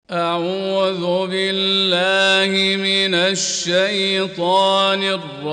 أعوذ بالله من الشيطان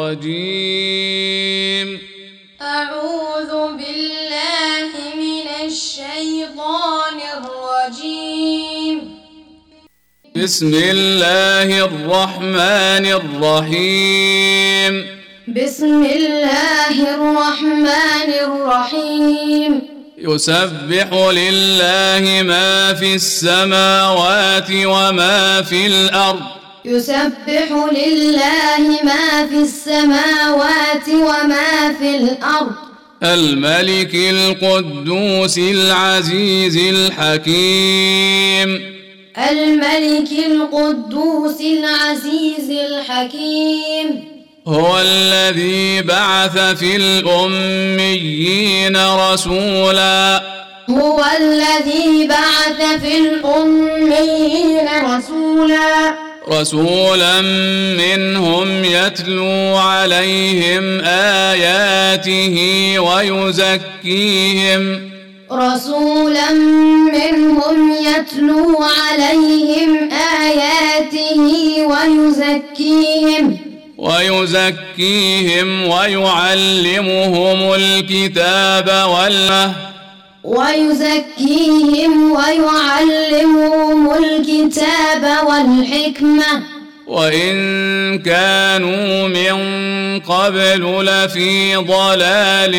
الرجيم. أعوذ بالله من الشيطان الرجيم. بسم الله الرحمن الرحيم. بسم الله الرحمن الرحيم. يسبح لله ما في السماوات وما في الأرض. يسبح لله ما في السماوات وما في الأرض. الملك القدوس العزيز الحكيم. الملك القدوس العزيز الحكيم. هو الذي بعث في الأميين رسولا. هو الذي بعث في الأميين رسولا منهم يتلو عليهم آياته ويزكيهم. رسولا منهم يتلو عليهم آياته ويزكيهم ويعلمهم الكتاب والحكمة وإن كانوا من قبل لفي ضلال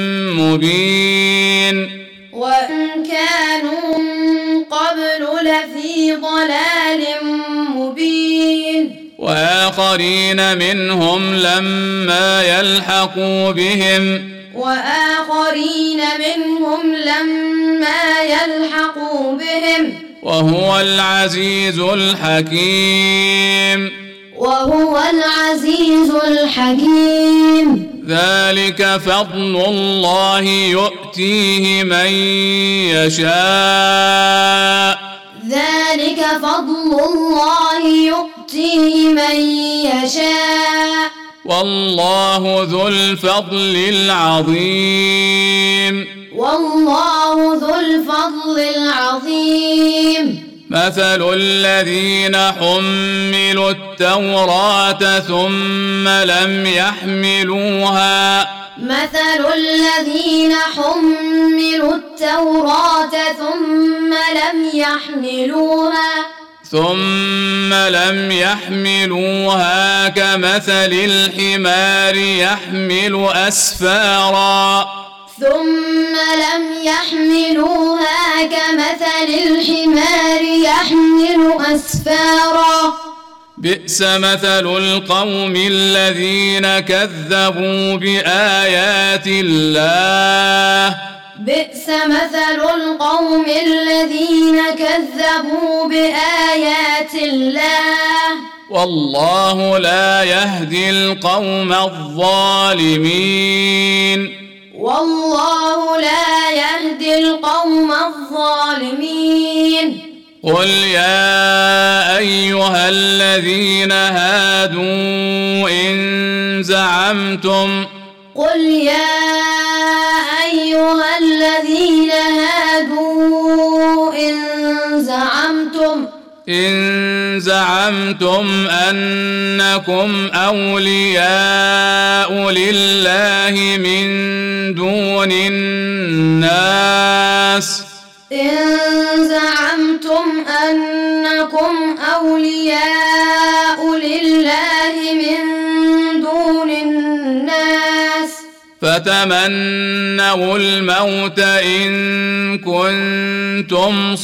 مبين. وآخرين منهم لما يلحقوا بهم وهو العزيز الحكيم. ذلك فضل الله يؤتيه من يشاء والله ذو الفضل العظيم. مثل الذين حملوا التوراة ثم لم يحملوها كمثل الحمار يحمل أسفارا بئس مثل القوم الذين كذبوا بآيات الله والله لا يهدي القوم الظالمين. قل يا أيها الذين هادوا إن زعمتم أنكم أولياء لله من دون الناس فتمنوا الموت إن كنتم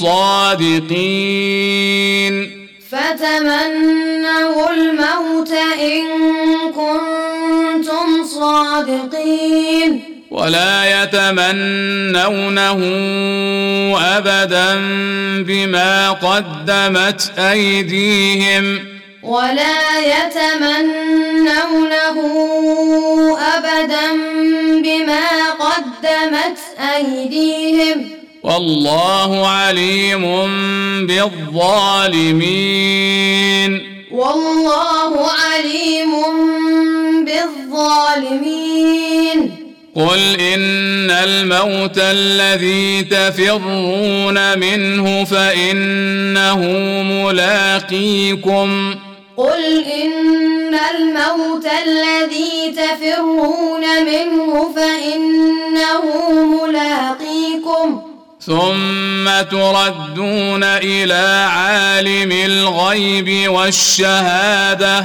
صادقين. ولا يتمنونه أبدا بما قدمت أيديهم والله عليم بالظالمين. قل إن الموت الذي تفرون منه فإنه ملاقيكم قل إن الموت الذي تفرون منه فإنه ملاقيكم ثم تردون إلى عالم الغيب والشهادة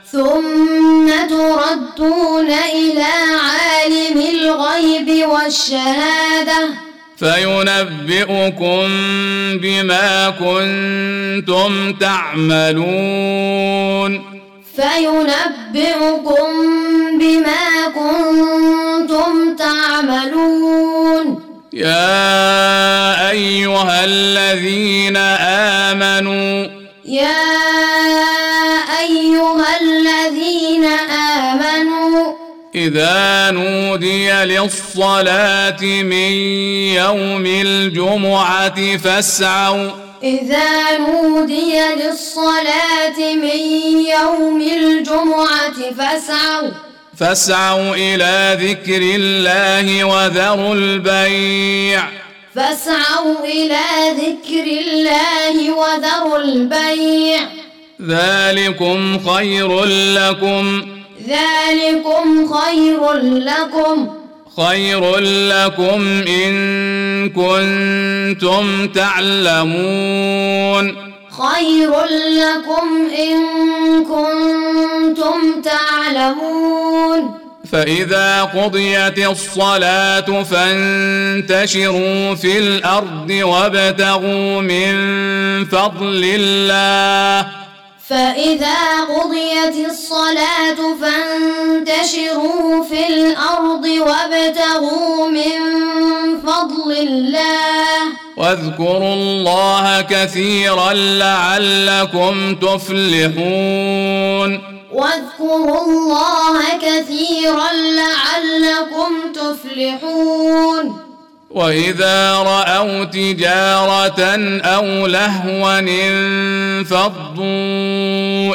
فينبئكم بما كنتم تعملون يا أيها الذين آمنوا إذا نودي للصلاة من يوم الجمعة فاسعوا إلى ذكر الله وذروا البيع ذلكم خير لكم إن كنتم تعلمون فإذا قضيت الصلاة فانتشروا في الأرض وابتغوا من فضل الله واذكروا الله كثيرا لعلكم تفلحون وإذا رأوا تجارة أو لهوا انفضوا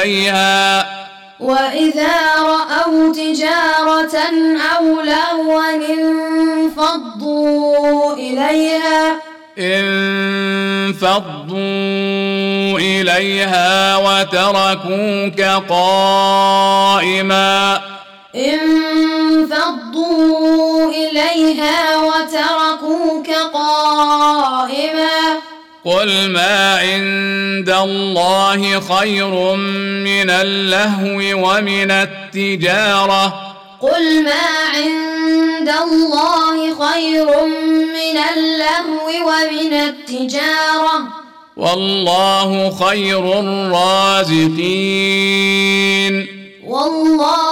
إليها وتركوك قائما قل ما عند الله خير من اللهو ومن التجارة والله خير الرازقين